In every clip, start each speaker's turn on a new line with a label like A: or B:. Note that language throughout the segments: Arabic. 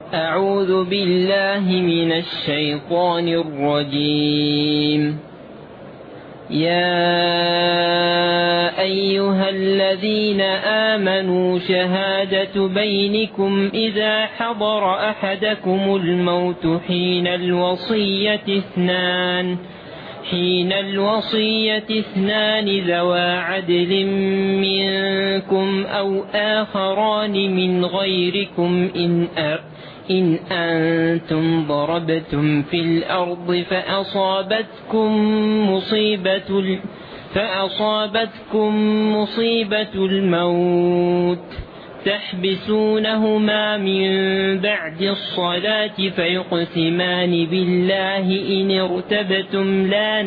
A: أعوذ بالله من الشيطان الرجيم. يا أيها الذين آمنوا شهادة بينكم إذا حضر أحدكم الموت حين الوصية اثنان ذوى عدل منكم أو آخران من غيركم إن أنتم ضربتم في الأرض فأصابتكم مصيبة الموت تحبسونهما من بعد الصلاة فيقسمان بالله إن ارتبتم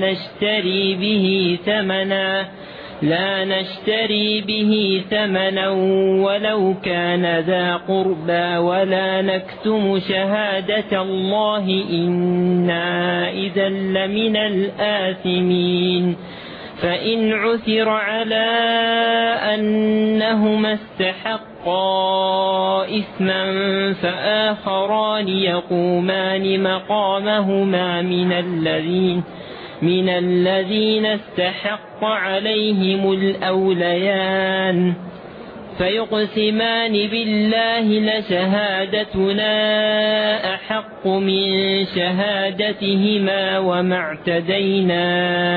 A: لا نشتري به ثمنا ولو كان ذا قربى ولا نكتم شهادة الله إنا إذا لمن الآثمين. فإن عثر على أنهما استحقا إثما فآخران يقومان مقامهما من الذين استحق عليهم الأوليان فيقسمان بالله لشهادتنا أحق من شهادتهما وما اعتدينا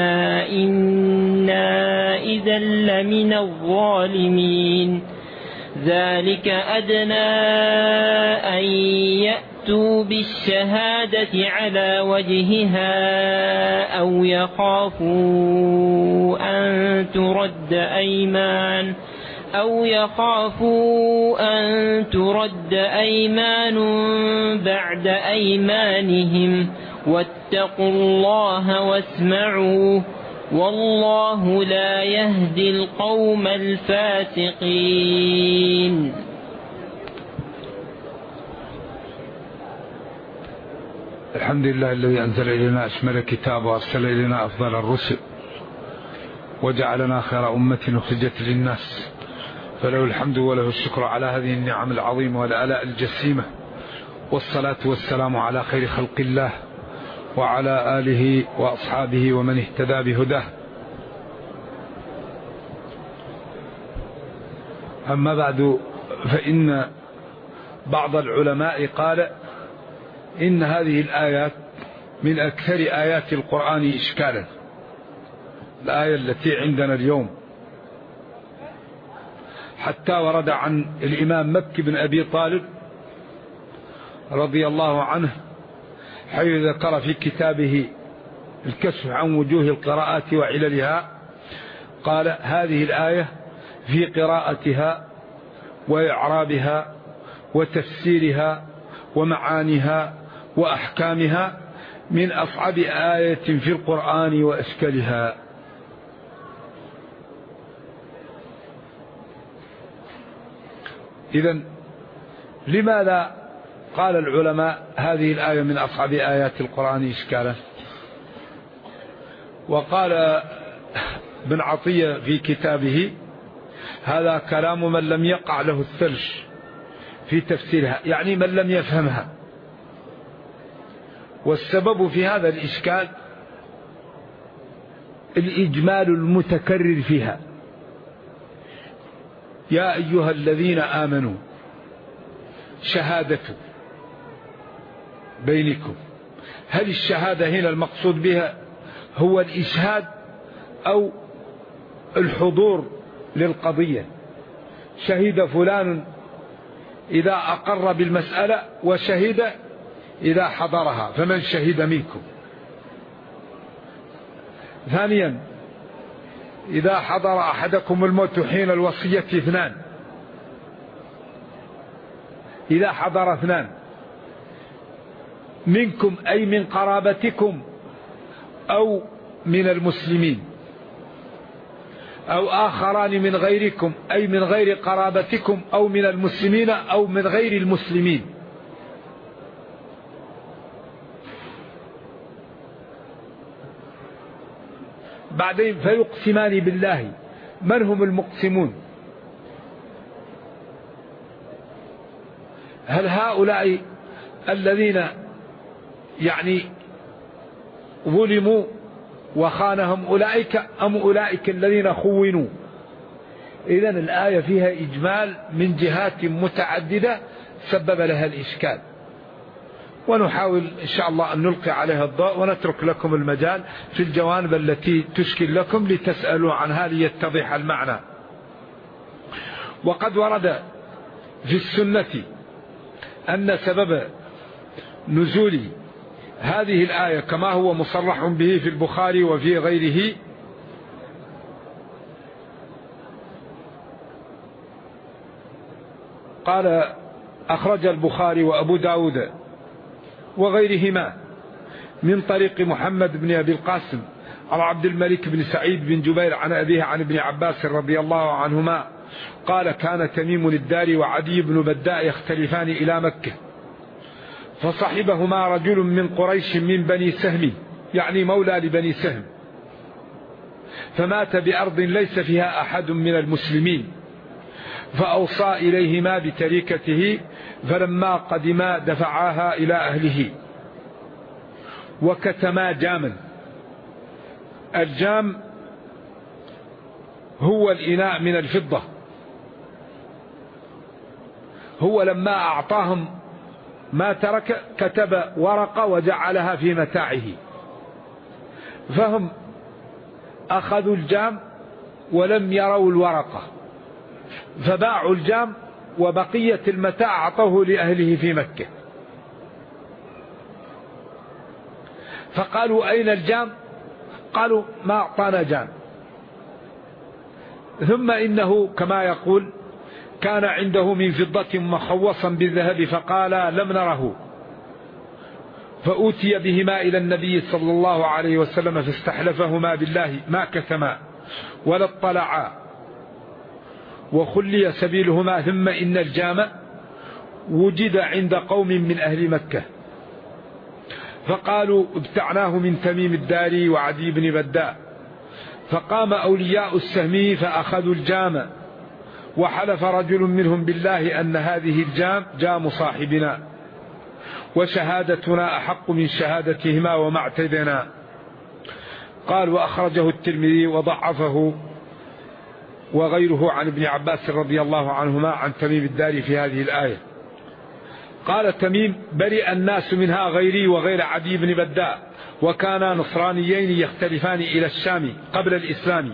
A: إنا إذا لمن الظالمين. ذلك أدنى أن يأتوا بالشهادة على وجهها أو يخافوا أن ترد أيمان بعد أيمانهم واتقوا الله واسمعوا والله لا يهدي القوم الفاسقين.
B: الحمد لله الذي أنزل إلينا أشمل الكتاب وأرسل إلينا أفضل الرسل وجعلنا خير أمة أخرجت للناس، فله الحمد وله الشكر على هذه النعم العظيمة والآلاء الجسيمة، والصلاة والسلام على خير خلق الله وعلى آله وأصحابه ومن اهتدى بهداه. أما بعد، فإن بعض العلماء قال إن هذه الآيات من أكثر آيات القرآن إشكالا. الآية التي عندنا اليوم حتى ورد عن الإمام مكي بن أبي طالب رضي الله عنه حيث ذكر في كتابه الكشف عن وجوه القراءات وعللها، قال هذه الآية في قراءتها وإعرابها وتفسيرها ومعانيها وأحكامها من أصعب آية في القرآن وأشكلها. إذن لماذا قال العلماء هذه الآية من أصعب آيات القرآن إشكالا؟ وقال ابن عطية في كتابه هذا كلام من لم يقع له الثلج في تفسيرها، يعني من لم يفهمها. والسبب في هذا الإشكال الإجمال المتكرر فيها. يا أيها الذين آمنوا شهادة بينكم. هل الشهادة هنا المقصود بها هو الإشهاد أو الحضور للقضية؟ شهد فلان إذا أقر بالمسألة وشهد إذا حضرها، فمن شهد منكم. ثانيا، إذا حضر أحدكم الموت حين الوصية اثنان. إذا حضر اثنان منكم أي من قرابتكم أو من المسلمين، أو آخران من غيركم أي من غير قرابتكم أو من المسلمين أو من غير المسلمين. بعدين فيقسمان بالله. من هم المقسمون؟ هل هؤلاء الذين يعني ظلموا وخانهم أولئك أم أولئك الذين خونوا؟ إذن الآية فيها إجمال من جهات متعددة سبب لها الإشكال، ونحاول إن شاء الله أن نلقي عليها الضوء ونترك لكم المجال في الجوانب التي تشكل لكم لتسألوا عنها ليتضح المعنى. وقد ورد في السنة أن سبب نزول هذه الآية كما هو مصرح به في البخاري وفي غيره قال أخرج البخاري وأبو داود وغيرهما من طريق محمد بن أبي القاسم عن عبد الملك بن سعيد بن جبير عن أبيه عن ابن عباس رضي الله عنهما قال كان تميم الداري وعدي بن بداء يختلفان إلى مكة، فصحبهما رجل من قريش من بني سهم، يعني مولى لبني سهم، فمات بأرض ليس فيها أحد من المسلمين، فأوصى إليهما بتركته، فلما قدما دفعاها إلى أهله وكتما جاما. الجام هو الإناء من الفضة، هو لما أعطاهم ما ترك كتب ورقة وجعلها في متاعه، فهم أخذوا الجام ولم يروا الورقة فباعوا الجام وبقية المتاع أعطوه لأهله في مكة، فقالوا أين الجام؟ قالوا ما أعطانا جام. ثم إنه كما يقول كان عنده من فضة مخوصا بالذهب فقال لم نره، فأوتي بهما إلى النبي صلى الله عليه وسلم فاستحلفهما بالله ما كتما ولا اطلعا وخلي سبيلهما. ثم إن الجام وجد عند قوم من أهل مكة فقالوا ابتعناه من تميم الداري وعدي بن بداء، فقام أولياء السهم فأخذوا الجام، وحلف رجل منهم بالله أن هذه الجام جام صاحبنا وشهادتنا أحق من شهادتهما وما اعتدنا. قال وأخرجه الترمذي وضعفه وغيره عن ابن عباس رضي الله عنهما عن تميم الداري في هذه الآية. قال تميم برئ الناس منها غيري وغير عدي بن بداء، وكانا نصرانيين يختلفان إلى الشام قبل الإسلام،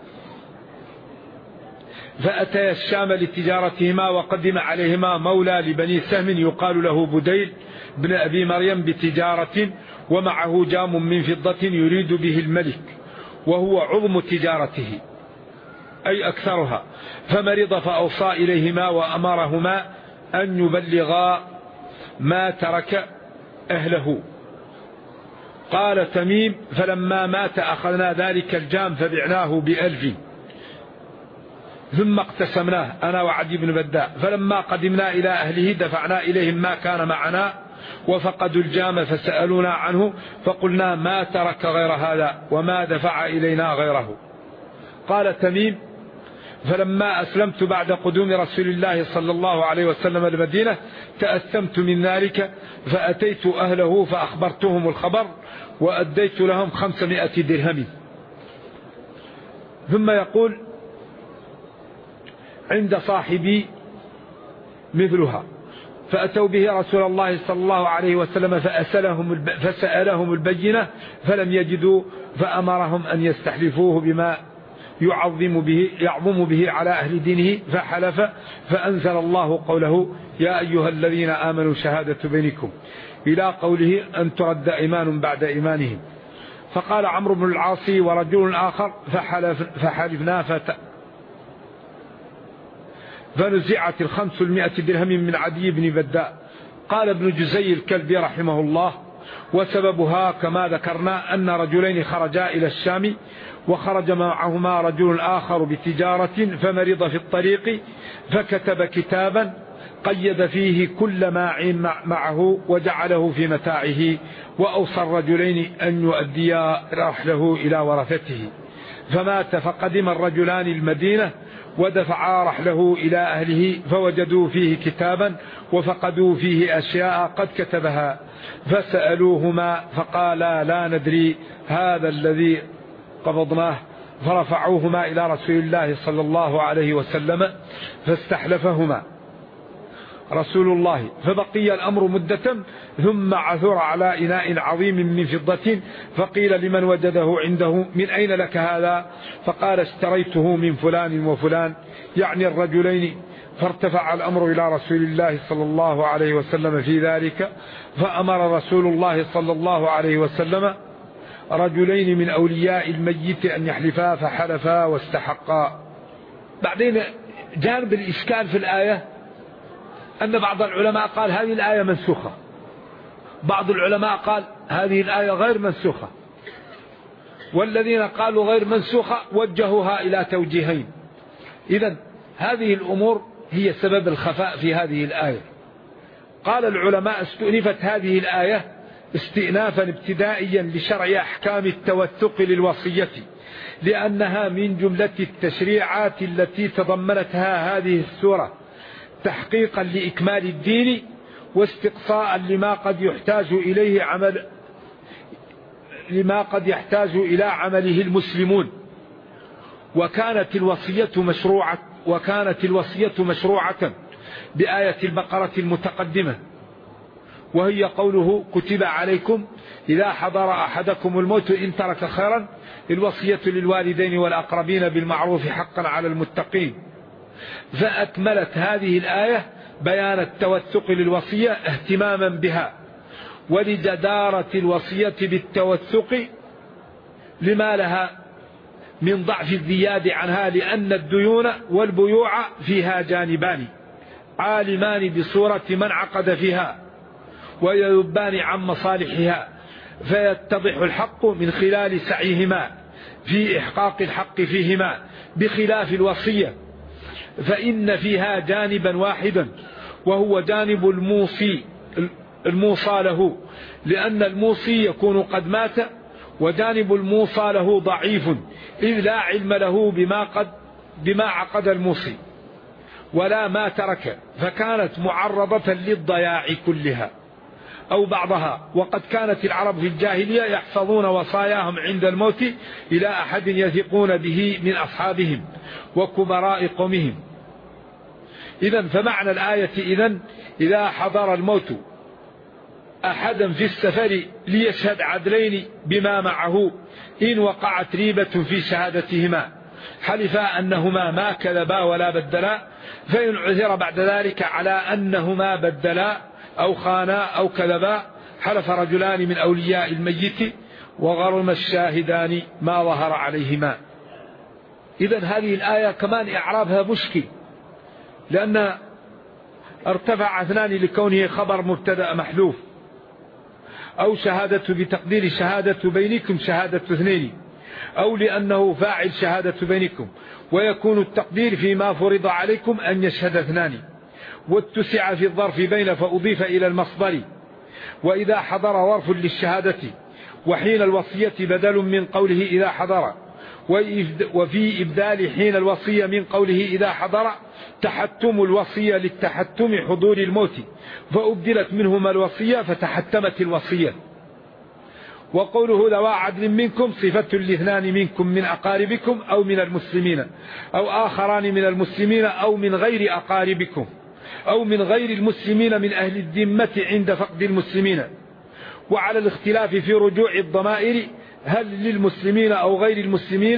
B: فأتيا الشام لتجارتهما وقدم عليهما مولى لبني سهم يقال له بديل بن أبي مريم بتجارة، ومعه جام من فضة يريد به الملك وهو عظم تجارته أي أكثرها، فمرض فأوصى إليهما وأمرهما أن يبلغا ما ترك أهله. قال تميم فلما مات أخذنا ذلك الجام فبعناه ب1000 ثم اقتسمناه أنا وعدي بن بداء، فلما قدمنا إلى أهله دفعنا إليهم ما كان معنا وفقدوا الجام فسألونا عنه فقلنا ما ترك غير هذا وما دفع إلينا غيره. قال تميم فلما أسلمت بعد قدوم رسول الله صلى الله عليه وسلم المدينة تأثمت من ذلك، فأتيت أهله فأخبرتهم الخبر وأديت لهم 500 درهم. ثم يقول عند صاحبي مثلها، فأتوا به رسول الله صلى الله عليه وسلم فسألهم البينة فلم يجدوا، فأمرهم أن يستحلفوه بما يعظم به على أهل دينه، فحلف، فأنزل الله قوله يا أيها الذين آمنوا شهادة بينكم إلى قوله أن ترد إيمان بعد إيمانهم. فقال عمرو بن العاص ورجل آخر فحلفنا فنزعت 500 درهم من عدي بن بداء. قال ابن جزي الكلبي رحمه الله وسببها كما ذكرنا أن رجلين خرجا إلى الشام وخرج معهما رجل آخر بتجارة فمرض في الطريق فكتب كتابا قيد فيه كل ما معه وجعله في متاعه، وأوصى الرجلين أن يؤديا رحله إلى ورثته، فمات فقدم الرجلان المدينة ودفعا رحله إلى أهله فوجدوا فيه كتابا وفقدوا فيه أشياء قد كتبها، فسألوهما فقالا لا ندري هذا الذي قبضناه، فرفعوهما إلى رسول الله صلى الله عليه وسلم فاستحلفهما رسول الله، فبقي الأمر مدة، ثم عثر على إناء عظيم من فضة، فقيل لمن وجده عنده من أين لك هذا؟ فقال اشتريته من فلان وفلان، يعني الرجلين. فارتفع الأمر إلى رسول الله صلى الله عليه وسلم في ذلك، فأمر رسول الله صلى الله عليه وسلم رجلين من أولياء الميت أن يحلفا، فحلفا واستحقا. بعدين جانب الإشكال في الآية أن بعض العلماء قال هذه الآية منسوخة، بعض العلماء قال هذه الآية غير منسوخة، والذين قالوا غير منسوخة وجهوها إلى توجيهين. إذن هذه الأمور هي سبب الخفاء في هذه الآية. قال العلماء استؤنفت هذه الآية استئنافا ابتدائيا لشرع أحكام التوثق للوصية، لأنها من جملة التشريعات التي تضمنتها هذه السورة تحقيقا لإكمال الدين واستقصاء لما قد يحتاج إلى عمله المسلمون. وكانت الوصية مشروعة بآية البقرة المتقدمة، وهي قوله كتب عليكم إذا حضر أحدكم الموت إن ترك خيرا الوصية للوالدين والأقربين بالمعروف حقا على المتقين. فأكملت هذه الآية بيان التوثق للوصية اهتماما بها، ولجدارة الوصية بالتوثق لما لها من ضعف الزياد عنها، لأن الديون والبيوع فيها جانبان عالمان بصورة من عقد فيها ويذبان عن مصالحها، فيتضح الحق من خلال سعيهما في إحقاق الحق فيهما، بخلاف الوصية فإن فيها جانبا واحدا وهو جانب الموصى له، لأن الموصي يكون قد مات، وجانب الموصى له ضعيف إذ لا علم له بما عقد الموصي ولا ما ترك، فكانت معرضة للضياع كلها أو بعضها. وقد كانت العرب في الجاهلية يحفظون وصاياهم عند الموت إلى أحد يثقون به من أصحابهم وكبراء قومهم. إذن فمعنى الآية إذا حضر الموت أحدا في السفر ليشهد عدلين بما معه إن وقعت ريبة في شهادتهما حلفا أنهما ما كذبا ولا بدلا، فإن عثر بعد ذلك على أنهما بدلا أو خانا أو كذبا حلف رجلان من أولياء الميت وغرم الشاهدان ما ظهر عليهما. إذن هذه الآية كمان إعرابها مشكل، لأن ارتفع اثنان لكونه خبر مبتدأ محذوف، أو شهادة بتقدير شهادة بينكم شهادة اثنين، أو لأنه فاعل شهادة بينكم، ويكون التقدير فيما فرض عليكم أن يشهد اثنان، واتسع في الظرف بين فأضيف إلى المصدر. وإذا حضر ظرف للشهادة، وحين الوصية بدل من قوله إذا حضر، وفي إبدال حين الوصية من قوله إذا حضر تحتم الوصية للتحتم حضور الموت، فأبدلت منهما الوصية فتحتمت الوصية. وقوله ذوى عدل منكم صفة لاثنان منكم من أقاربكم أو من المسلمين، أو آخران من المسلمين أو من غير أقاربكم أو من غير المسلمين من أهل الذمة عند فقد المسلمين. وعلى الاختلاف في رجوع الضمائر هل للمسلمين أو غير المسلمين،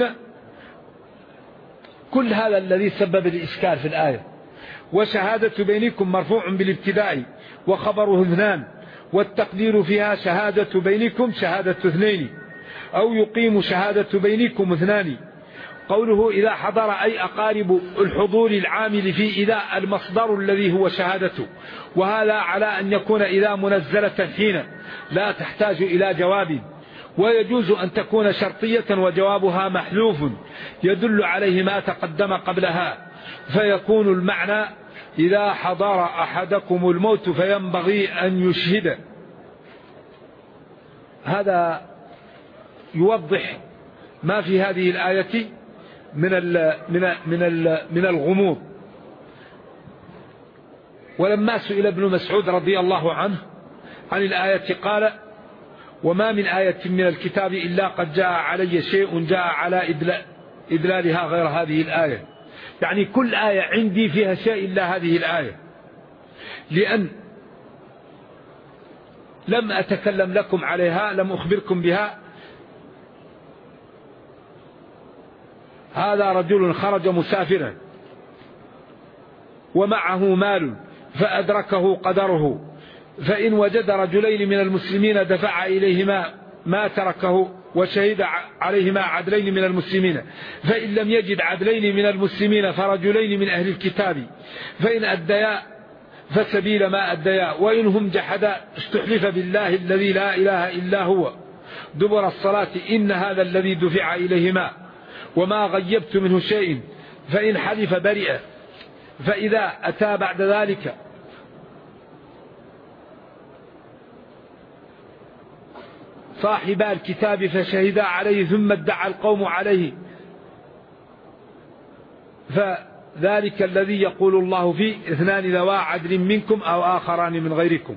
B: كل هذا الذي سبب الإشكال في الآية. وشهادة بينكم مرفوع بالابتداء وخبره اثنان، والتقدير فيها شهادة بينكم شهادة اثنين، أو يقيم شهادة بينكم اثنان. قوله إذا حضر أي أقارب الحضور العامل في إذا المصدر الذي هو شهادته، وهذا على أن يكون إذا منزلة حين لا تحتاج إلى جواب، ويجوز أن تكون شرطية وجوابها محذوف يدل عليه ما تقدم قبلها، فيكون المعنى إذا حضر أحدكم الموت فينبغي أن يشهد. هذا يوضح ما في هذه الآية من الغموض. ولما سئل ابن مسعود رضي الله عنه عن الآية قال: وما من آية من الكتاب إلا قد جاء علي شيء جاء على إدلالها غير هذه الآية. يعني كل آية عندي فيها شيء إلا هذه الآية، لأن لم أتكلم لكم عليها، لم أخبركم بها. هذا رجل خرج مسافرا ومعه مال فأدركه قدره، فإن وجد رجلين من المسلمين دفع إليهما ما تركه وشهد عليهما عدلين من المسلمين، فإن لم يجد عدلين من المسلمين فرجلين من أهل الكتاب، فإن أديا فسبيل ما أديا، وإنهم جحدا استحلف بالله الذي لا إله إلا هو دبر الصلاة إن هذا الذي دفع إليهما وما غيبت منه شيء، فإن حلف برئ. فإذا أتى بعد ذلك صاحبا الكتاب فشهدا عليه ثم ادعى القوم عليه، فذلك الذي يقول الله فيه: اثنان ذوا عدل منكم أو آخران من غيركم.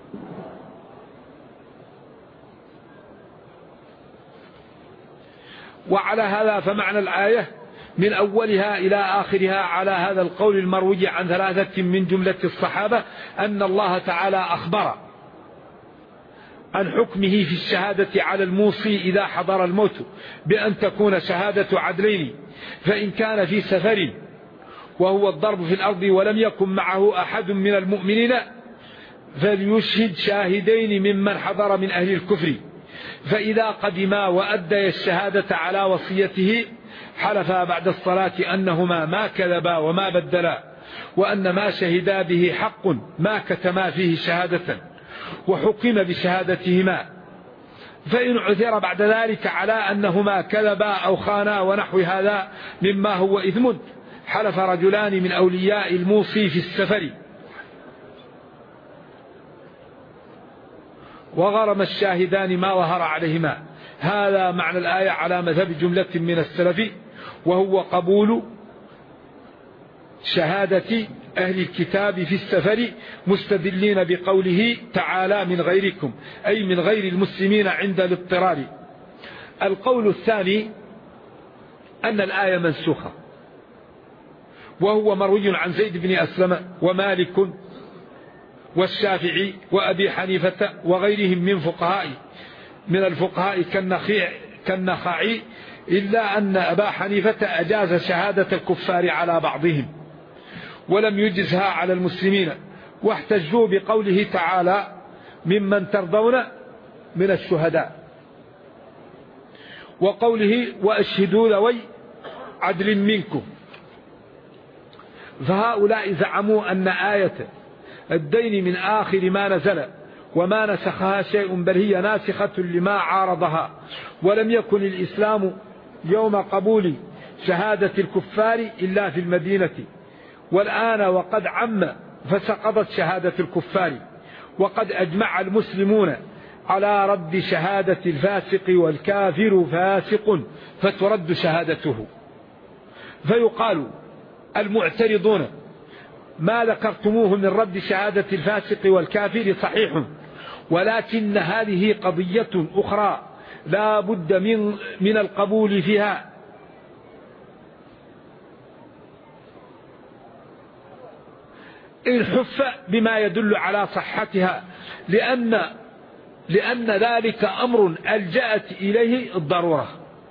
B: وعلى هذا فمعنى الآية من أولها إلى آخرها على هذا القول المروي عن ثلاثة من جملة الصحابة أن الله تعالى أخبر عن حكمه في الشهادة على الموصي إذا حضر الموت بأن تكون شهادة عدلين، فإن كان في سفر وهو الضرب في الأرض ولم يكن معه أحد من المؤمنين فليشهد شاهدين ممن حضر من أهل الكفر، فإذا قدما وأدى الشهادة على وصيته حلفا بعد الصلاة أنهما ما كذبا وما بدلا، وأن ما شهدا به حق ما كتما فيه شهادة، وحكم بشهادتهما. فإن عثر بعد ذلك على أنهما كذبا أو خانا ونحو هذا مما هو إثم حلف رجلان من أولياء الموصي في السفر وغرم الشاهدان ما ظهر عليهما. هذا معنى الآية على مذهب جملة من السلف، وهو قبول شهادة أهل الكتاب في السفر مستدلين بقوله تعالى: من غيركم، أي من غير المسلمين عند الاضطرار. القول الثاني أن الآية منسوخة، وهو مروي عن زيد بن أسلم ومالك والشافعي وأبي حنيفة وغيرهم من الفقهاء كالنخعي، إلا أن أبا حنيفة أجاز شهادة الكفار على بعضهم ولم يجزها على المسلمين، واحتجوا بقوله تعالى: ممن ترضون من الشهداء، وقوله: وأشهدوا ذوي عدل منكم. فهؤلاء زعموا أن آية الدين من آخر ما نزل وما نسخها شيء، بل هي ناسخة لما عارضها، ولم يكن الإسلام يوم قبول شهادة الكفار إلا في المدينة، والآن وقد عم فسقطت شهادة الكفار، وقد أجمع المسلمون على رد شهادة الفاسق، والكافر فاسق فترد شهادته. فيقال: المعترضون ما ذكرتموه من رد شهادة الفاسق والكافر صحيح، ولكن هذه قضية أخرى لا بد من القبول فيها، الحف بما يدل على صحتها، لأن ذلك أمر ألجأت إليه الضرورة،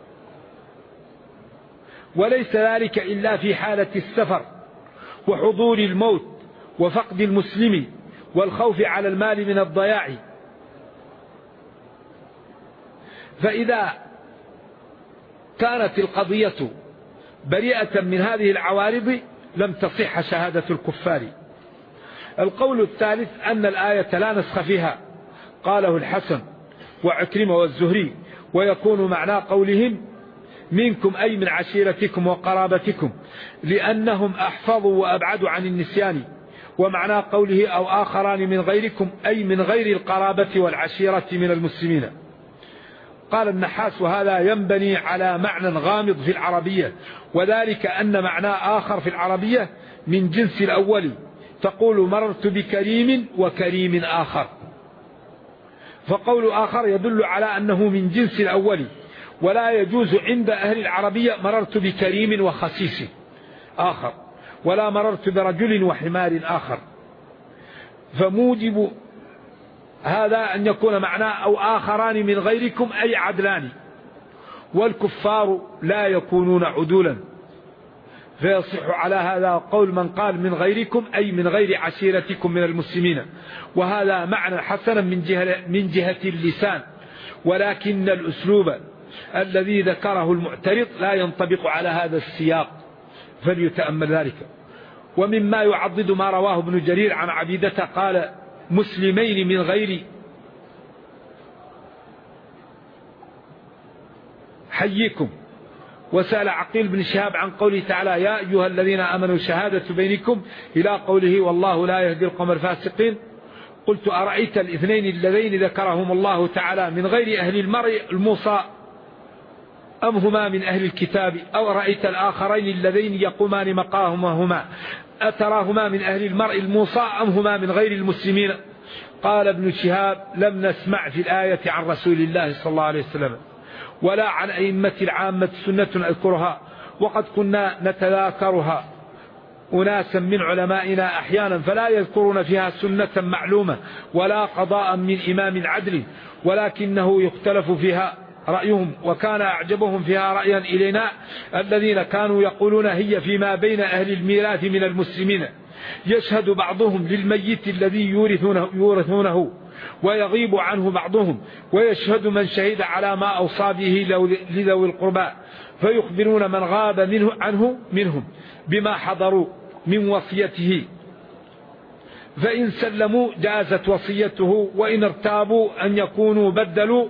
B: وليس ذلك إلا في حالة السفر وحضور الموت وفقد المسلم والخوف على المال من الضياع. فإذا كانت القضية بريئة من هذه العوارض لم تصح شهادة الكفار. القول الثالث أن الآية لا نسخ فيها، قاله الحسن وعكرمة والزهري، ويكون معنى قولهم منكم أي من عشيرتكم وقرابتكم، لأنهم أحفظوا وأبعدوا عن النسيان. ومعنى قوله أو آخران من غيركم أي من غير القرابة والعشيرة من المسلمين. قال النحاس: وهذا ينبني على معنى غامض في العربية، وذلك أن معناه آخر في العربية من جنس الأول، تقول مررت بكريم وكريم آخر، فقول آخر يدل على أنه من جنس الأول، ولا يجوز عند أهل العربية مررت بكريم وخسيس آخر، ولا مررت برجل وحمار آخر. فموجب هذا أن يكون معناه أو آخران من غيركم أي عدلان، والكفار لا يكونون عدولا، فيصح على هذا قول من قال من غيركم أي من غير عشيرتكم من المسلمين، وهذا معنى حسنا من جهة اللسان، ولكن الأسلوب الذي ذكره المعترض لا ينطبق على هذا السياق، فليتأمل ذلك. ومما يعضد ما رواه ابن جرير عن عبيدة قال: مسلمين من غير حيكم. وسأل عقيل بن شهاب عن قوله تعالى: يا أيها الذين آمنوا شهادة بينكم، إلى قوله: والله لا يهدي القوم الفاسقين. قلت: أرأيت الاثنين اللذين ذكرهم الله تعالى من غير أهل المرء الموصى أم هما من أهل الكتاب؟ أو رأيت الآخرين اللذين يقومان مقامهما أتراهما من أهل المرء الموصى أم هما من غير المسلمين؟ قال ابن شهاب: لم نسمع في الآية عن رسول الله صلى الله عليه وسلم ولا عن أئمة العامة سنة أذكرها، وقد كنا نتذاكرها أناسا من علمائنا أحيانا فلا يذكرون فيها سنة معلومة ولا قضاء من إمام عدل، ولكنه يختلف فيها رأيهم، وكان أعجبهم فيها رأيا إلينا الذين كانوا يقولون هي فيما بين أهل الميراث من المسلمين، يشهد بعضهم للميت الذي يورثونه ويغيب عنه بعضهم، ويشهد من شهد على ما أوصى به لذوي القربى، فيخبرون من غاب عنه منهم بما حضروا من وصيته، فإن سلموا جازت وصيته، وإن ارتابوا أن يكونوا بدلوا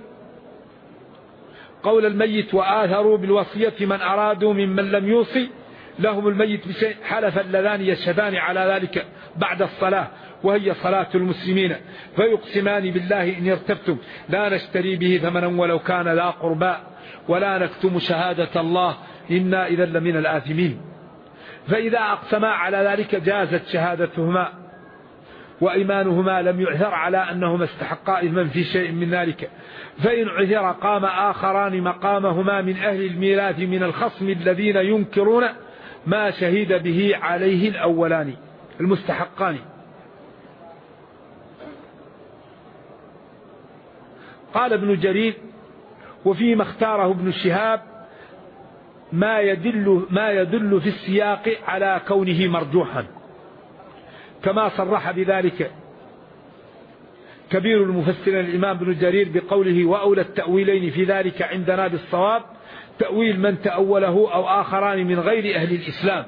B: قول الميت وآثروا بالوصية من أرادوا ممن لم يوصي لهم الميت بشيء، حلف اللذان يشهدان على ذلك بعد الصلاة وهي صلاة المسلمين، فيقسمان بالله إن ارتبتم لا نشتري به ثمنا ولو كان ذا قربى ولا نكتم شهادة الله إنا إذا لمن الآثمين. فإذا أقسما على ذلك جازت شهادتهما، وإيمانهما لم يعثر على أنهما استحقا إثما في شيء من ذلك. فإن عثر قام آخران مقامهما من أهل الميراث من الخصم الذين ينكرون ما شهد به عليه الأولان المستحقان. قال ابن جرير: وفيما اختاره ابن شهاب ما يدل في السياق على كونه مرجوحا، كما صرح بذلك كبير المفسرين الإمام ابن جرير بقوله: وأولى التأويلين في ذلك عندنا بالصواب تأويل من تأوله أو آخران من غير أهل الإسلام،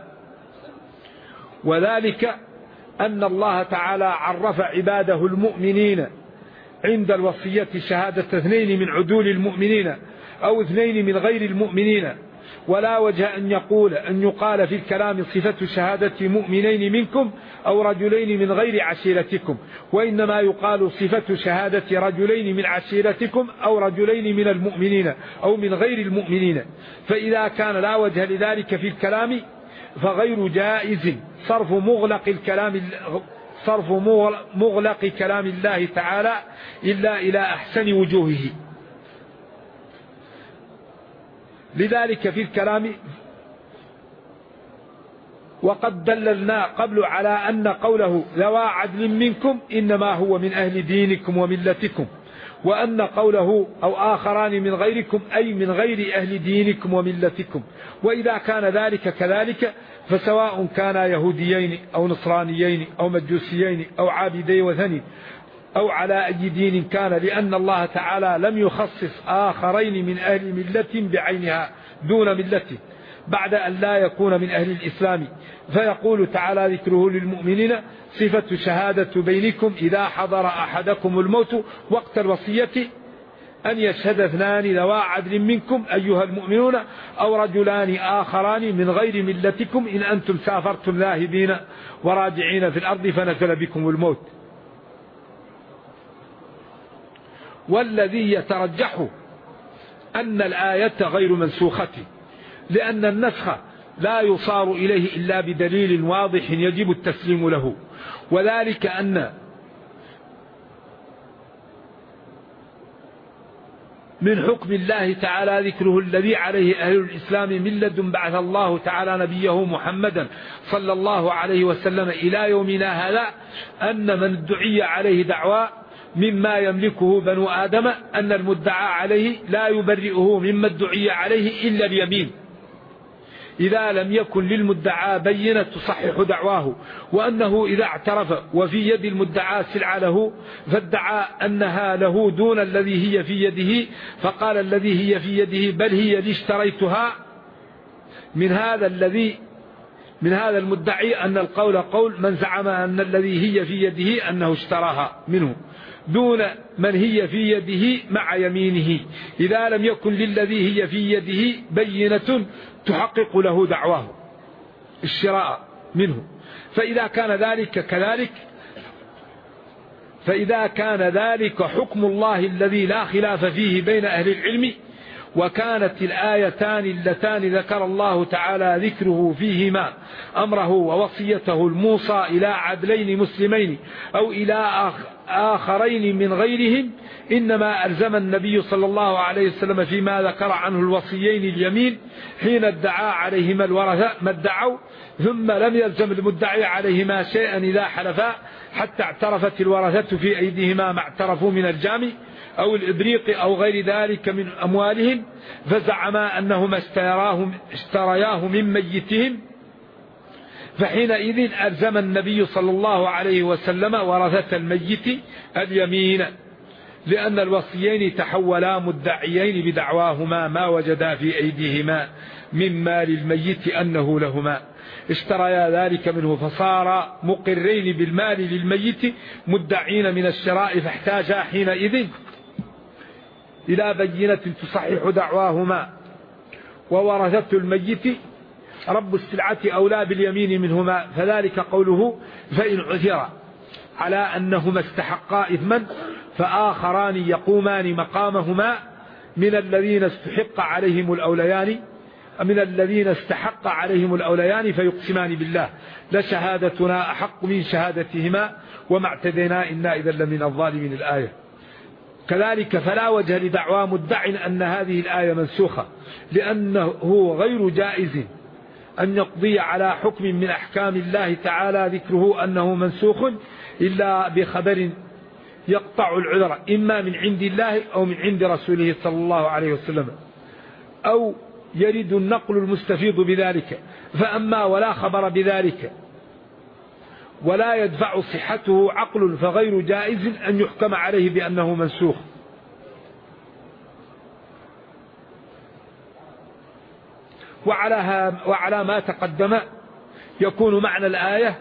B: وذلك أن الله تعالى عرف عباده المؤمنين عند الوصية شهادة اثنين من عدول المؤمنين أو اثنين من غير المؤمنين، ولا وجه أن يقال في الكلام صفة شهادة مؤمنين منكم أو رجلين من غير عشيرتكم، وإنما يقال صفة شهادة رجلين من عشيرتكم أو رجلين من المؤمنين أو من غير المؤمنين. فإذا كان لا وجه لذلك في الكلام فغير جائز صرف مغلق كلام الله تعالى إلا إلى أحسن وجوهه. لذلك في الكلام وقد دللنا قبل على أن قوله ذوى عدل منكم إنما هو من أهل دينكم وملتكم، وأن قوله أو آخران من غيركم أي من غير أهل دينكم وملتكم. وإذا كان ذلك كذلك فسواء كانا يهوديين أو نصرانيين أو مجوسيين أو عابدي وثني أو على أي دين كان، لأن الله تعالى لم يخصص آخرين من أهل ملة بعينها دون ملته بعد أن لا يكون من أهل الإسلام. فيقول تعالى ذكره للمؤمنين: صفة شهادة بينكم إذا حضر أحدكم الموت وقت الوصية أن يشهد اثنان ذوى عدل منكم أيها المؤمنون أو رجلان آخران من غير ملتكم إن أنتم سافرتم ذاهبين وراجعين في الأرض فنزل بكم الموت. والذي يترجح أن الآية غير منسوخة، لأن النسخ لا يصار إليه إلا بدليل واضح يجب التسليم له، وذلك أن من حكم الله تعالى ذكره الذي عليه أهل الإسلام من لدن بعث الله تعالى نبيه محمدا صلى الله عليه وسلم إلى يومنا هذا، أن من ادعي عليه دعوى مما يملكه بنو آدم أن المدعى عليه لا يبرئه مما ادعي عليه إلا اليمين، إذا لم يكن للمدعى بينة تصحح دعواه، وأنه إذا اعترف وفي يد المدعى سلعة له فادعى أنها له دون الذي هي في يده، فقال الذي هي في يده بل هي لي اشتريتها، من هذا المدعي أن القول قول من زعم أن الذي هي في يده أنه اشتراها منه دون من هي في يده مع يمينه، إذا لم يكن للذي هي في يده بينة تحقق له دعواه الشراء منه. فإذا كان ذلك حكم الله الذي لا خلاف فيه بين أهل العلم، وكانت الآيتان اللتان ذكر الله تعالى ذكره فيهما أمره ووصيته الموصى إلى عدلين مسلمين أو إلى آخرين من غيرهم، إنما ألزم النبي صلى الله عليه وسلم فيما ذكر عنه الوصيين اليمين حين ادعى عليهما الورثة ما ادعوا، ثم لم يلزم المدعي عليهما شيئا إذا حلفا حتى اعترفت الورثة في أيديهما ما اعترفوا من الجامع أو الإبريق أو غير ذلك من أموالهم، فزعما أنهما اشترياه من ميتهم، فحينئذ ألزم النبي صلى الله عليه وسلم ورثة الميت اليمين، لأن الوصيين تحولا مدعيين بدعواهما ما وجدا في أيديهما من مال الميت أنه لهما، اشتريا ذلك منه فصار مقرين بالمال للميت مدعين من الشراء، فاحتاجا حينئذ إلى بينة تصحح دعواهما، وورثة الميت رب السلعة أولى باليمين منهما، فذلك قوله فإن عثر على أنهما استحقا إثما فآخران يقومان مقامهما من الذين استحق عليهم الأوليان فيقسمان بالله لشهادتنا أحق من شهادتهما وما اعتدينا إنا إذا لمن الظالمين الآية. كذلك فلا وجه لدعوى مدع أن هذه الآية منسوخة، لأنه غير جائز أن يقضي على حكم من أحكام الله تعالى ذكره أنه منسوخ إلا بخبر يقطع العذر إما من عند الله أو من عند رسوله صلى الله عليه وسلم، أو يرد النقل المستفيض بذلك، فأما ولا خبر بذلك ولا يدفع صحته عقل فغير جائز أن يحكم عليه بأنه منسوخ. وعلى ما تقدم يكون معنى الآية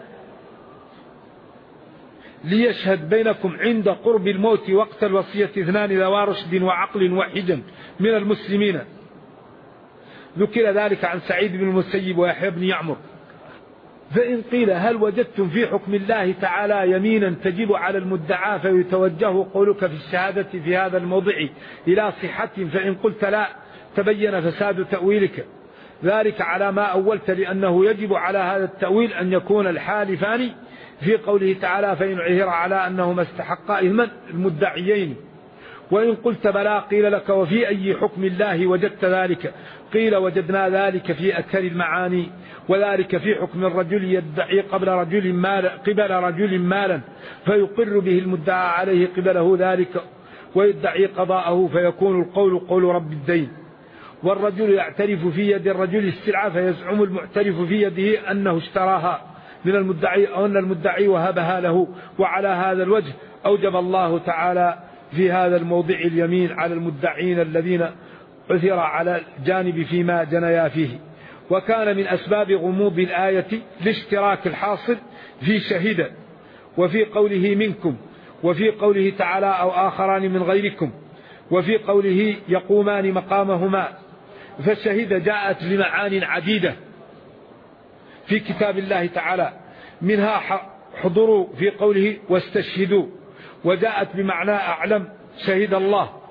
B: ليشهد بينكم عند قرب الموت وقت الوصية اثنان ذوا رشد وعقل وحجا من المسلمين. ذكر ذلك عن سعيد بن المسيب ويحيى بن يعمر. فإن قيل هل وجدتم في حكم الله تعالى يمينا تجب على المدعى فيتوجه قولك في الشهادة في هذا الموضع إلى صحة، فإن قلت لا تبين فساد تأويلك ذلك على ما أولت، لأنه يجب على هذا التأويل أن يكون الحالفان في قوله تعالى فإن عثر على أنهما استحقا إثما المدعيين. وإن قلت بلى قيل لك وفي أي حكم الله وجدت ذلك؟ قيل وجدنا ذلك في أكثر المعاني، وذلك في حكم الرجل يدعي قبل رجل مالا فيقر به المدعى عليه قبله ذلك ويدعي قضاءه، فيكون القول قول رب الدين، والرجل يعترف في يد الرجل السلعة فيزعم المعترف في يده أنه اشتراها من المدعي أو أن المدعي وهبها له. وعلى هذا الوجه أوجب الله تعالى في هذا الموضع اليمين على المدعين الذين عثر على الجانب فيما جنيا فيه. وكان من أسباب غموض الآية الاشتراك الحاصل في شهد، وفي قوله منكم، وفي قوله تعالى أو آخران من غيركم، وفي قوله يقومان مقامهما. فالشهد جاءت لمعان عديدة في كتاب الله تعالى، منها حضروا في قوله واستشهدوا، وجاءت بمعنى أعلم شهد الله،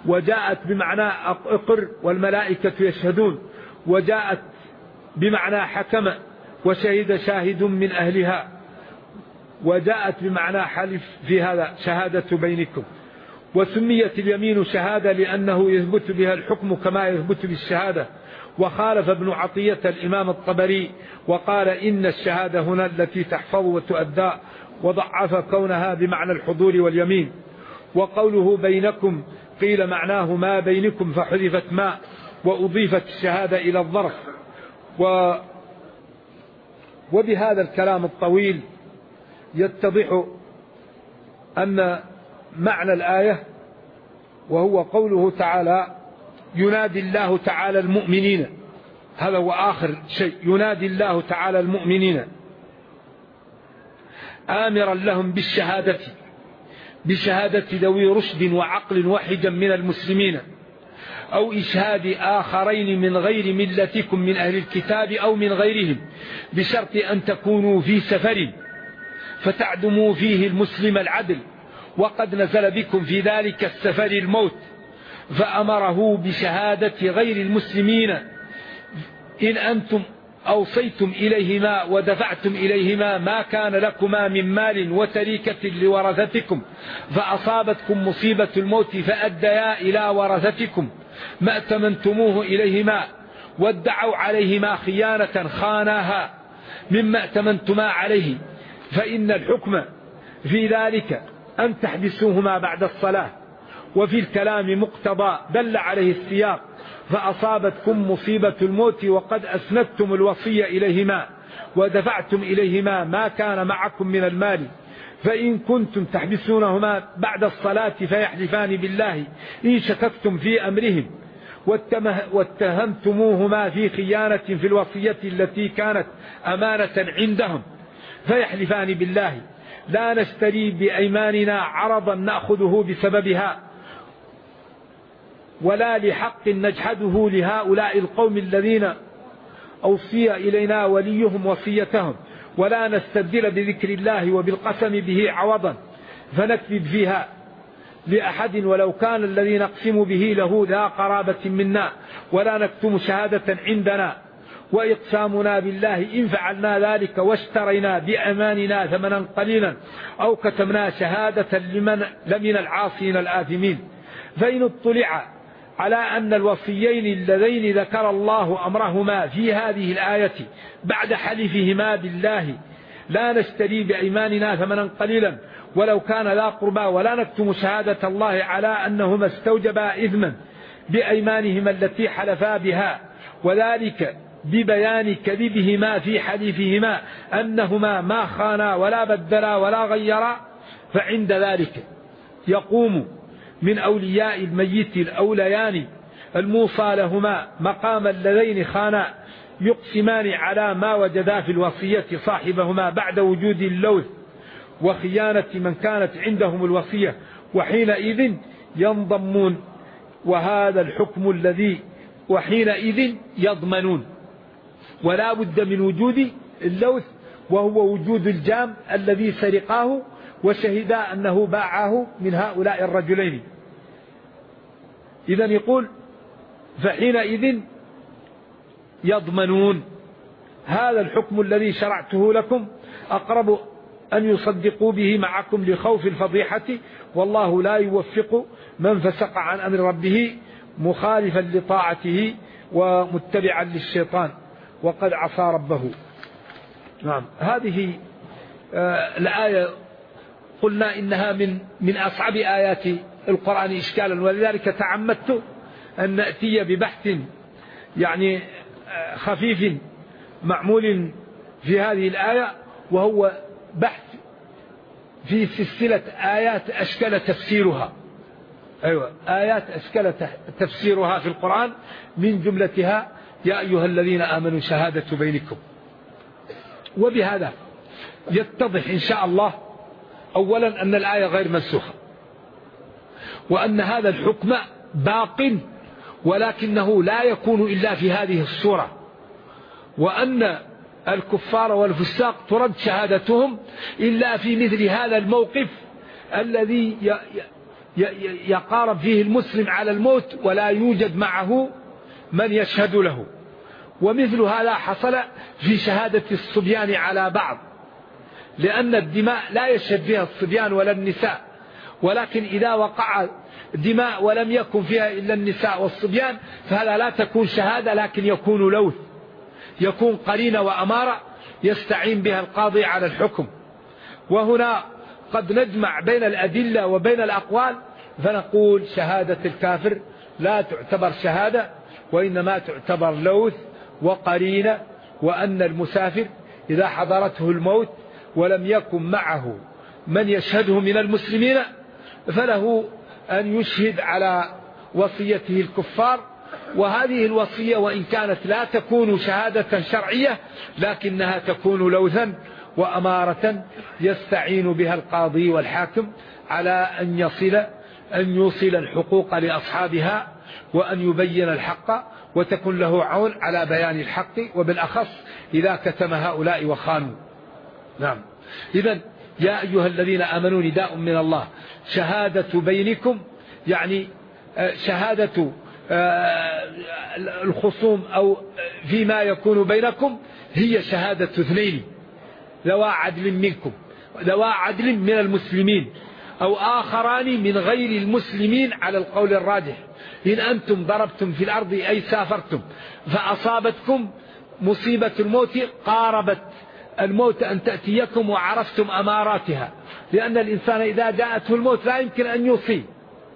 C: وجاءت بمعنى أقر والملائكة يشهدون، وجاءت بمعنى حكم وشهد شاهد من أهلها، وجاءت بمعنى حلف في هذا شهادة بينكم. وسميت اليمين شهادة لأنه يثبت بها الحكم كما يثبت بالشهادة. وخالف ابن عطية الإمام الطبري وقال إن الشهادة هنا التي تحفظ وتؤدى، وضعف كونها بمعنى الحضور واليمين. وقوله بينكم قيل معناه ما بينكم فحذفت ما وأضيفت الشهادة إلى الظرف. وبهذا الكلام الطويل يتضح أن معنى الآية، وهو قوله تعالى ينادي الله تعالى المؤمنين، هذا هو آخر شيء، ينادي الله تعالى المؤمنين آمرا لهم بشهادة ذوي رشد وعقل وحجا من المسلمين، أو إشهاد آخرين من غير ملتكم من أهل الكتاب أو من غيرهم، بشرط أن تكونوا في سفر فتعدموا فيه المسلم العدل، وقد نزل بكم في ذلك السفر الموت، فأمره بشهادة غير المسلمين إن أنتم أوصيتم إليهما ودفعتم إليهما ما كان لكما من مال وتريكة لورثتكم، فأصابتكم مصيبة الموت فأديا إلى ورثتكم ما ائتمنتموه إليهما، وادعوا عليهما خيانة خاناها مما ائتمنتما عليه، فإن الحكم في ذلك أن تحبسوهما بعد الصلاة. وفي الكلام مقتضى دل عليه السياق، فأصابتكم مصيبة الموت وقد أسندتم الوصية إليهما ودفعتم إليهما ما كان معكم من المال، فإن كنتم تحبسونهما بعد الصلاة فيحلفان بالله إن شككتم في أمرهم واتهمتموهما في خيانة في الوصية التي كانت أمانة عندهم، فيحلفان بالله لا نشتري بأيماننا عرضا نأخذه بسببها، ولا لحق نجحده لهؤلاء القوم الذين أوصي إلينا وليهم وصيتهم، ولا نستبدل بذكر الله وبالقسم به عوضا فنكذب فيها لأحد ولو كان الذي نقسم به له ذا قرابة منا، ولا نكتم شهادة عندنا، وإقسامنا بالله إن فعلنا ذلك واشترينا بأماننا ثمنا قليلا أو كتمنا شهادة لمن العاصين الآثمين. فإن اطلع على أن الوصيين اللذين ذكر الله أمرهما في هذه الآية بعد حلفهما بالله لا نشتري بأيماننا ثمنا قليلا ولو كان ذا قربى، ولا نكتم شهادة الله على أنهما استوجبا إثما بأيمانهما التي حلفا بها، وذلك ببيان كذبهما في حليفهما أنهما ما خانا ولا بدلا ولا غيرا، فعند ذلك يقوم من أولياء الميت الأوليان الموصى لهما مقام اللذين خانا يقسمان على ما وجدا في الوصية صاحبهما بعد وجود اللوث وخيانة من كانت عندهم الوصية، وحينئذ ينضمون، وهذا الحكم الذي وحينئذ يضمنون، ولا بد من وجود اللوث وهو وجود الجام الذي سرقاه وشهدا أنه باعه من هؤلاء الرجلين. إذن يقول فحينئذ يضمنون. هذا الحكم الذي شرعته لكم أقرب أن يصدقوا به معكم لخوف الفضيحة، والله لا يوفق من فسق عن أمر ربه مخالفا لطاعته ومتبعا للشيطان وقد عصى ربه. نعم، هذه الآية قلنا إنها من أصعب آيات القرآن إشكالا، ولذلك تعمدت أن نأتي ببحث يعني خفيف معمول في هذه الآية، وهو بحث في سلسلة آيات أشكال تفسيرها. أيوة، آيات أشكال تفسيرها في القرآن، من جملتها يا أيها الذين آمنوا شهادة بينكم. وبهذا يتضح إن شاء الله أولا أن الآية غير منسوخة، وأن هذا الحكم باق ولكنه لا يكون إلا في هذه الصورة، وأن الكفار والفساق ترد شهادتهم إلا في مثل هذا الموقف الذي يقارب فيه المسلم على الموت ولا يوجد معه من يشهد له. ومثل هذا حصل في شهادة الصبيان على بعض، لأن الدماء لا يشهد فيها الصبيان ولا النساء، ولكن إذا وقع دماء ولم يكن فيها إلا النساء والصبيان فهذا لا تكون شهادة، لكن يكون لوث، يكون قرينة وأمارة يستعين بها القاضي على الحكم. وهنا قد نجمع بين الأدلة وبين الأقوال فنقول شهادة الكافر لا تعتبر شهادة، وإنما تعتبر لوث وقرينة، وأن المسافر إذا حضرته الموت ولم يكن معه من يشهده من المسلمين فله أن يشهد على وصيته الكفار. وهذه الوصية وإن كانت لا تكون شهادة شرعية لكنها تكون لوثا وأمارة يستعين بها القاضي والحاكم على أن يوصل الحقوق لأصحابها، وأن يبين الحق وتكون له عون على بيان الحق، وبالأخص إذا كتم هؤلاء وخانوا. نعم. إذن يا أيها الذين آمنوا نداء من الله، شهادة بينكم يعني شهادة الخصوم أو فيما يكون بينكم هي شهادة اثنين ذوى عدل منكم، ذوى عدل من المسلمين أو آخران من غير المسلمين على القول الراجح. إن أنتم ضربتم في الأرض أي سافرتم فأصابتكم مصيبة الموت قاربت الموت أن تأتيكم وعرفتم أماراتها، لأن الإنسان إذا جاءته الموت لا يمكن أن يصيب.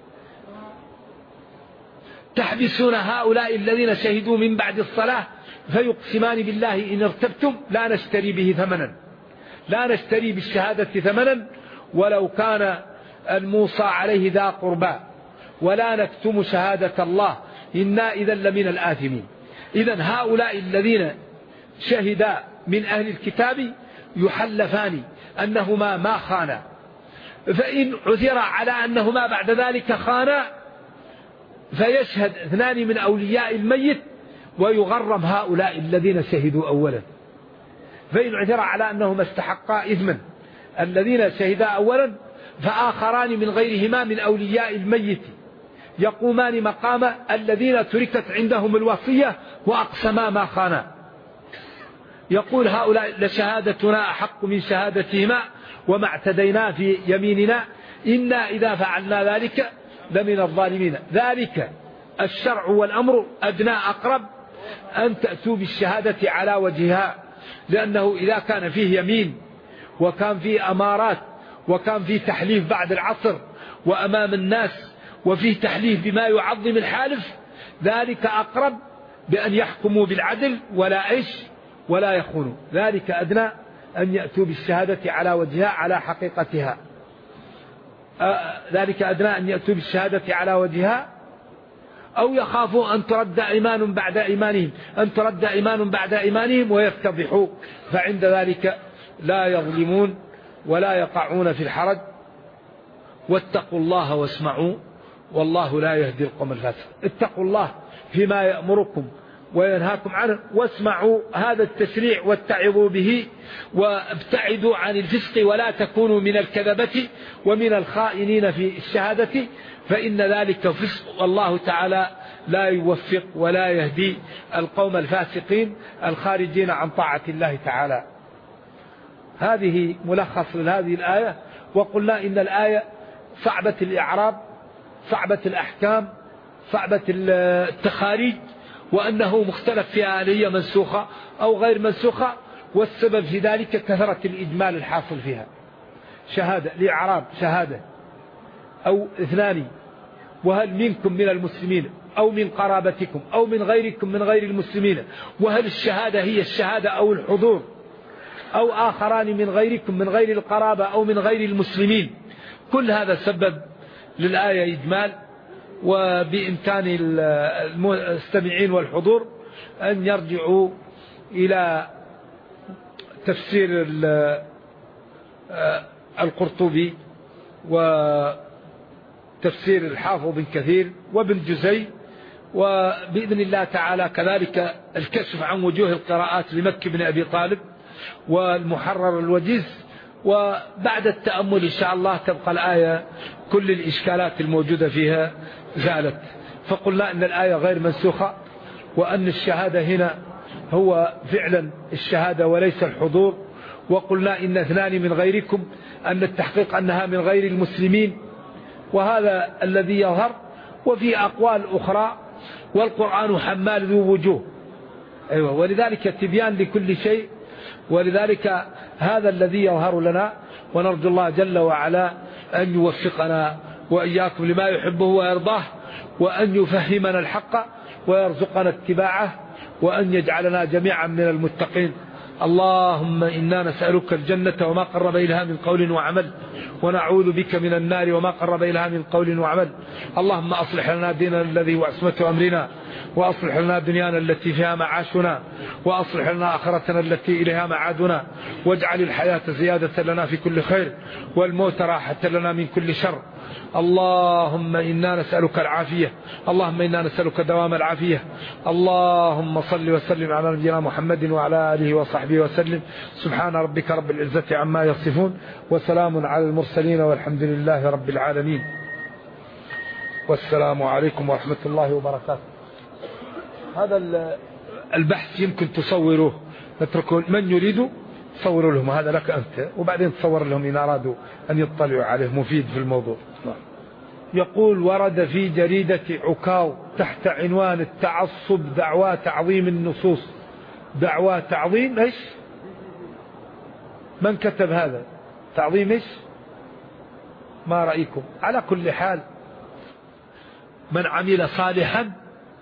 C: تحبسون هؤلاء الذين شهدوا من بعد الصلاة فيقسمان بالله إن ارتبتم لا نشتري به ثمنا، لا نشتري بالشهادة ثمنا ولو كان الموصى عليه ذا قربى، ولا نكتم شهادة الله إنا إذا لمن الآثمين. إذن هؤلاء الذين شهدا من أهل الكتاب يحلفان أنهما ما خانا، فإن عثر على أنهما بعد ذلك خانا فيشهد اثنان من أولياء الميت ويغرم هؤلاء الذين شهدوا أولا. فإن عثر على أنهما استحقا إثما الذين شهدا أولا فآخران من غيرهما من أولياء الميت يقومان مقام الذين تركت عندهم الوصية وأقسما ما خانا. يقول هؤلاء لشهادتنا أحق من شهادتهما وما اعتدينا في يميننا إنا إذا فعلنا ذلك لمن الظالمين. ذلك الشرع والأمر أدنى أقرب أن تأتوا بالشهادة على وجهها، لأنه إذا كان فيه يمين وكان فيه أمارات وكان فيه تحليف بعد العصر وأمام الناس وفيه تحليف بما يعظم الحالف ذلك أقرب بأن يحكموا بالعدل ولا يخونوا. ذلك أدنى أن يأتوا بالشهادة على وجهها على حقيقتها. ذلك أدنى أن يأتوا بالشهادة على وجهها أو يخافوا أن ترد إيمان بعد إيمانهم ويفتضحوا، فعند ذلك لا يظلمون ولا يقعون في الحرج. واتقوا الله واسمعوا والله لا يهدي القوم الفاسقين. اتقوا الله فيما يأمركم وينهاكم عنه، واسمعوا هذا التشريع واتعظوا به، وابتعدوا عن الفسق ولا تكونوا من الكذبة ومن الخائنين في الشهادة، فإن ذلك فسق، والله تعالى لا يوفق ولا يهدي القوم الفاسقين الخارجين عن طاعة الله تعالى. هذه ملخص لهذه الآية. وقلنا إن الآية صعبة الإعراب، صعبة الأحكام، صعبة التخاريج، وأنه مختلف فيها هل هي منسوخة أو غير منسوخة، والسبب في ذلك كثرة الإجمال الحاصل فيها. شهادة لإعراب شهادة أو اثنان، وهل منكم من المسلمين أو من قرابتكم أو من غيركم من غير المسلمين، وهل الشهادة هي الشهادة أو الحضور، أو آخران من غيركم من غير القرابة أو من غير المسلمين. كل هذا سبب للآية إجمال، وبإمكان المستمعين والحضور أن يرجعوا إلى تفسير القرطبي وتفسير الحافظ بن كثير وابن جزي، وبإذن الله تعالى كذلك الكشف عن وجوه القراءات لمكي بن أبي طالب والمحرر الوجيز. وبعد التأمل إن شاء الله تبقى الآية كل الإشكالات الموجودة فيها زالت. فقلنا أن الآية غير منسوخة، وأن الشهادة هنا هو فعلا الشهادة وليس الحضور. وقلنا إن اثنان من غيركم، أن التحقيق أنها من غير المسلمين، وهذا الذي يظهر. وفي أقوال أخرى والقرآن حمال ذو وجوه، أيوة، ولذلك تبيان لكل شيء. ولذلك هذا الذي يظهر لنا، ونرجو الله جل وعلا أن يوفقنا وإياكم لما يحبه ويرضاه، وأن يفهمنا الحق ويرزقنا اتباعه، وأن يجعلنا جميعا من المتقين. اللهم إنا نسألك الجنة وما قرب إليها من قول وعمل، ونعوذ بك من النار وما قرب إليها من قول وعمل. اللهم أصلح لنا ديننا الذي هو عصمة أمرنا، وأصلح لنا دنيانا التي فيها معاشنا، وأصلح لنا آخرتنا التي إليها معادنا، واجعل الحياة زيادة لنا في كل خير، والموت راحة لنا من كل شر. اللهم إنا نسألك العافية، اللهم إنا نسألك دوام العافية. اللهم صل وسلم على نبينا محمد وعلى آله وصحبه وسلم. سبحان ربك رب العزة عما يصفون، وسلام على المرسلين، والحمد لله رب العالمين. والسلام عليكم ورحمة الله وبركاته. هذا البحث يمكن تصوروه، نتركه من يريد تصوروا لهم، هذا لك أنت، وبعدين تصور لهم إن أرادوا أن يطلعوا عليه، مفيد في الموضوع. يقول: ورد في جريدة عكاظ تحت عنوان التعصب دعوى تعظيم النصوص. دعوى تعظيم إيش؟ من كتب هذا؟ تعظيم إيش؟ ما رأيكم؟ على كل حال، من عمل صالحا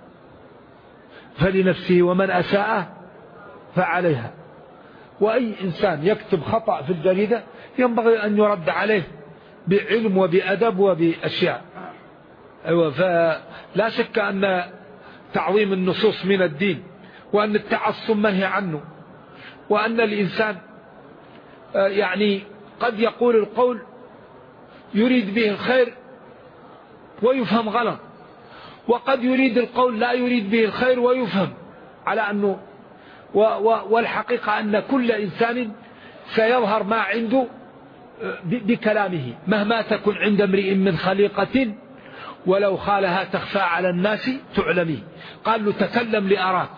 C: فلنفسه، ومن أساء فعليها. وأي إنسان يكتب خطأ في الجريدة ينبغي أن يرد عليه بعلم وبأدب وبأشياء. أيوة، فلا شك أن تعظيم النصوص من الدين، وأن التعصب منهي عنه، وأن الإنسان يعني قد يقول القول يريد به الخير ويفهم غلط، وقد يريد القول لا يريد به الخير ويفهم على أنه والحقيقة أن كل إنسان سيظهر ما عنده بكلامه، مهما تكن عند امرئ من خليقة ولو خالها تخفى على الناس تعلمي. قال له: تكلم لأراك،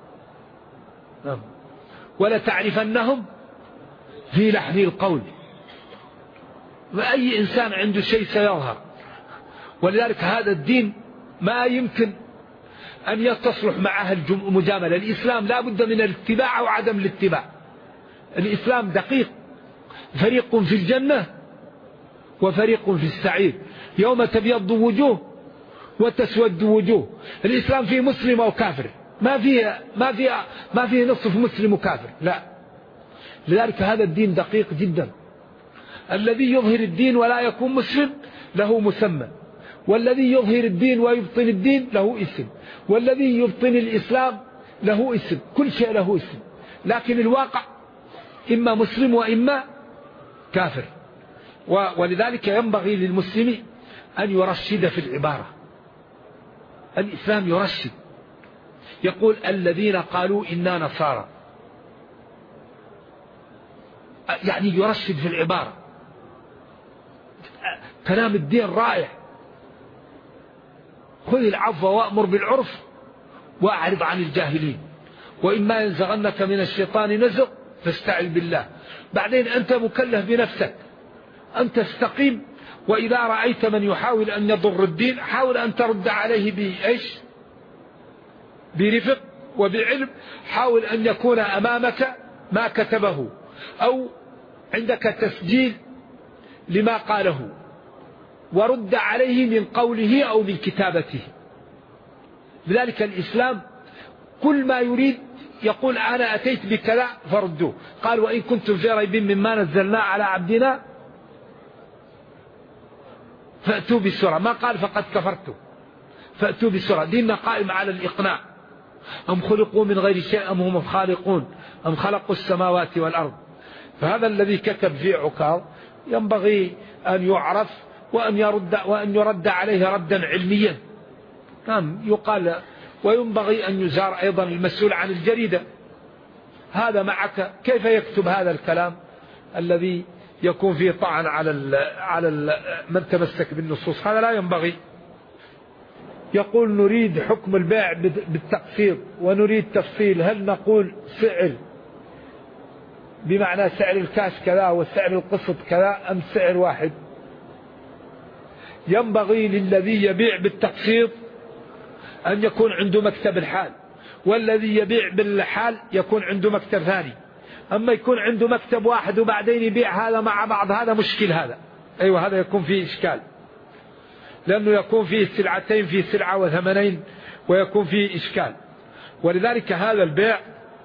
C: ولا تعرفنهم في لحن القول. وأي إنسان عنده شيء سيظهر. ولذلك هذا الدين ما يمكن أن تصلح معها المجاملة. الإسلام لا بد من الاتباع أو عدم الاتباع. الإسلام دقيق، فريق في الجنة وفريق في السعير، يوم تبيض وجوه وتسود وجوه. الإسلام فيه مسلم أو كافر، ما فيه نصف مسلم وكافر، لا. لذلك هذا الدين دقيق جدا. الذي يظهر الدين ولا يكون مسلم له مسمى، والذي يظهر الدين ويبطن الدين له اسم، والذي يبطن الإسلام له اسم، كل شيء له اسم. لكن الواقع إما مسلم وإما كافر. ولذلك ينبغي للمسلم أن يرشد في العبارة. الإسلام يرشد، يقول: الذين قالوا إنا نصارى، يعني يرشد في العبارة. كلام الدين رائع. خذ العفو وأمر بالعرف وأعرض عن الجاهلين، وإما ينزغنك من الشيطان نزغ فاستعذ بالله. بعدين أنت مكلف بنفسك أن تستقيم، وإذا رأيت من يحاول أن يضر الدين حاول أن ترد عليه بإيش؟ برفق وبعلم. حاول أن يكون أمامك ما كتبه، أو عندك تسجيل لما قاله، ورد عليه من قوله أو من كتابته. لذلك الإسلام كل ما يريد يقول: أنا أتيت بكذا فردوه. قال: وإن كنتم في ريب مما نزلنا على عبدنا فأتوا بالسورة. ما قال فقد كفرتم، فأتوا بالسورة. ديننا قائم على الإقناع. أم خلقوا من غير شيء أم هم الخالقون أم خلقوا السماوات والأرض. فهذا الذي كتب في عكاظ ينبغي أن يعرف وأن يرد عليه ردا علميا. نعم، يقال. وينبغي أن يزار أيضا المسؤول عن الجريدة. هذا معك كيف يكتب هذا الكلام الذي يكون فيه طعن على من تمسك بالنصوص، هذا لا ينبغي. يقول نريد حكم البيع بالتقسيط ونريد تفصيل، هل نقول سعر بمعنى سعر الكاش كذا وسعر القسط كذا أم سعر واحد؟ ينبغي للذي يبيع بالتقسيط أن يكون عنده مكتب الحال، والذي يبيع بالحال يكون عنده مكتب ثاني. أما يكون عنده مكتب واحد وبعدين يبيع هذا مع بعض، هذا مشكل. هذا أيوة، هذا يكون فيه إشكال، لأنه يكون فيه سلعتين، فيه سلعة وثمنين، ويكون فيه إشكال. ولذلك هذا البيع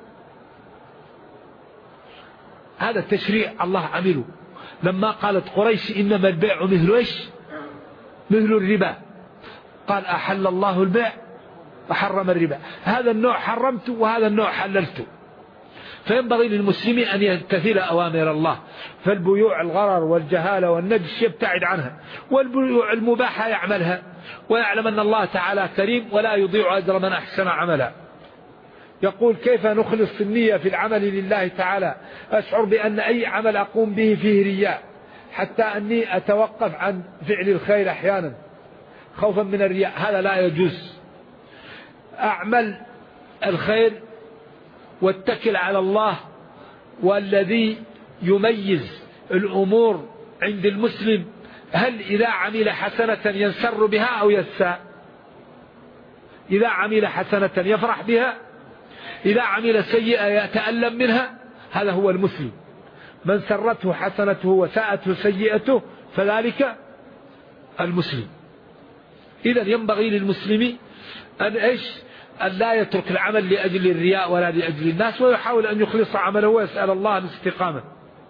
C: هذا تشريع الله عمله. لما قالت قريش إنما البيع مثل إيش؟ مثل الربا، قال أحل الله البيع وحرم الربا، هذا النوع حرمته وهذا النوع حللته. فينبغي للمسلم أن يمتثل أوامر الله، فالبيوع الغرر والجهالة والنجش يبتعد عنها، والبيوع المباحة يعملها، ويعلم أن الله تعالى كريم ولا يضيع أجر من أحسن عملا. يقول كيف نخلص النية في العمل لله تعالى؟ أشعر بأن أي عمل أقوم به فيه رياء، حتى أني أتوقف عن فعل الخير أحيانا خوفا من الرياء، هذا لا يجوز. أعمل الخير واتكل على الله. والذي يميز الأمور عند المسلم هل إذا عمل حسنة ينسر بها أو يساء؟ إذا عمل حسنة يفرح بها، إذا عمل سيئة يتألم منها، هذا هو المسلم. من سرته حسنته وساءته سيئته فذلك المسلم. إذا ينبغي للمسلم أن لا يترك العمل لأجل الرياء ولا لأجل الناس، ويحاول أن يخلص عمله ويسأل الله الاستقامة.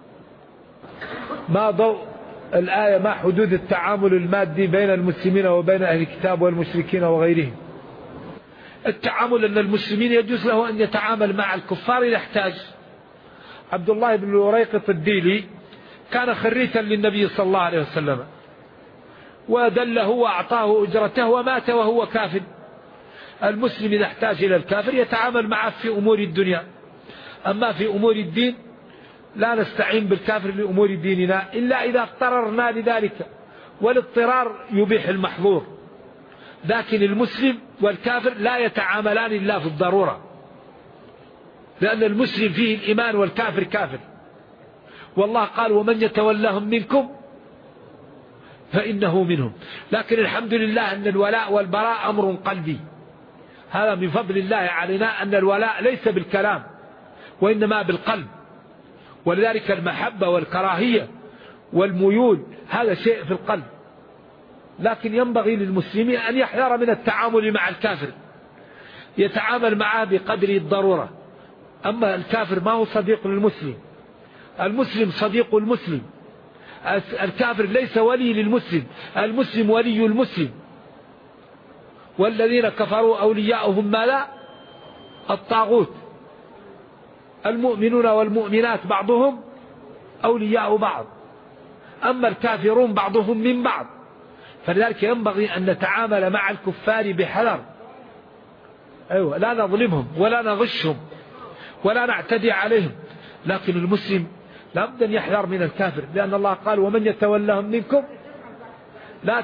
C: ما ضوء الآية؟ ما حدود التعامل المادي بين المسلمين وبين أهل الكتاب والمشركين وغيرهم؟ التعامل أن المسلمين يجوز له أن يتعامل مع الكفار إذا احتاج. عبد الله بن الوريقط الديلي كان خريتا للنبي صلى الله عليه وسلم، ودله وأعطاه أجرته ومات وهو كافر. المسلم إذا احتاج إلى الكافر يتعامل معه في أمور الدنيا، أما في أمور الدين لا نستعين بالكافر لأمور ديننا إلا إذا اضطررنا لذلك، والاضطرار يبيح المحظور. لكن المسلم والكافر لا يتعاملان إلا في الضرورة، لأن المسلم فيه الإيمان والكافر كافر. والله قال ومن يتولهم منكم فإنه منهم. لكن الحمد لله أن الولاء والبراء أمر قلبي، هذا من فضل الله علينا، أن الولاء ليس بالكلام وإنما بالقلب. ولذلك المحبة والكراهية والميول هذا شيء في القلب. لكن ينبغي للمسلمين أن يحذر من التعامل مع الكافر، يتعامل معه بقدر الضرورة. أما الكافر ما هو صديق للمسلم، المسلم صديق المسلم، الكافر ليس ولي للمسلم، المسلم ولي المسلم. والذين كفروا أولياؤهم ماذا؟ الطاغوت. المؤمنون والمؤمنات بعضهم أولياء بعض، أما الكافرون بعضهم من بعض. فلذلك ينبغي أن نتعامل مع الكفار بحذر، أيوة، لا نظلمهم ولا نغشهم ولا نعتدي عليهم. لكن المسلم لابد أن يحذر من الكافر، لأن الله قال ومن يتولهم منكم لا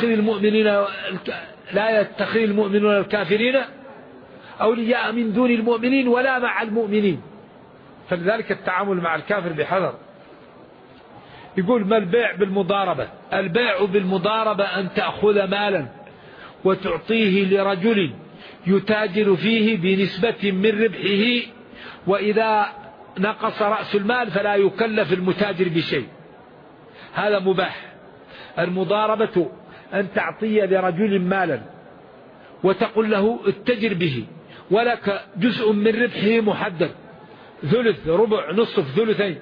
C: يتخذ المؤمنون الكافرين أولياء من دون المؤمنين ولا مع المؤمنين. فلذلك التعامل مع الكافر بحذر. يقول ما البيع بالمضاربة؟ البيع بالمضاربة أن تأخذ مالا وتعطيه لرجل يتاجر فيه بنسبة من ربحه، وإذا نقص رأس المال فلا يكلف المتاجر بشيء، هذا مباح. المضاربة أن تعطي لرجل مالا وتقول له اتجر به، ولك جزء من ربحه محدد، ثلث، ربع، نصف، ثلثين.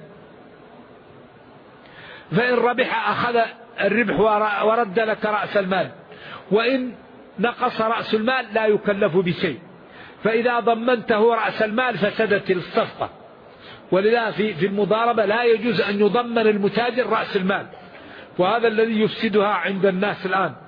C: فإن ربح أخذ الربح ورد لك رأس المال، وإن نقص رأس المال لا يكلف بشيء. فإذا ضمنته رأس المال فسدت الصفقة. ولذا في المضاربة لا يجوز أن يضمن المتاجر رأس المال، وهذا الذي يفسدها عند الناس الآن.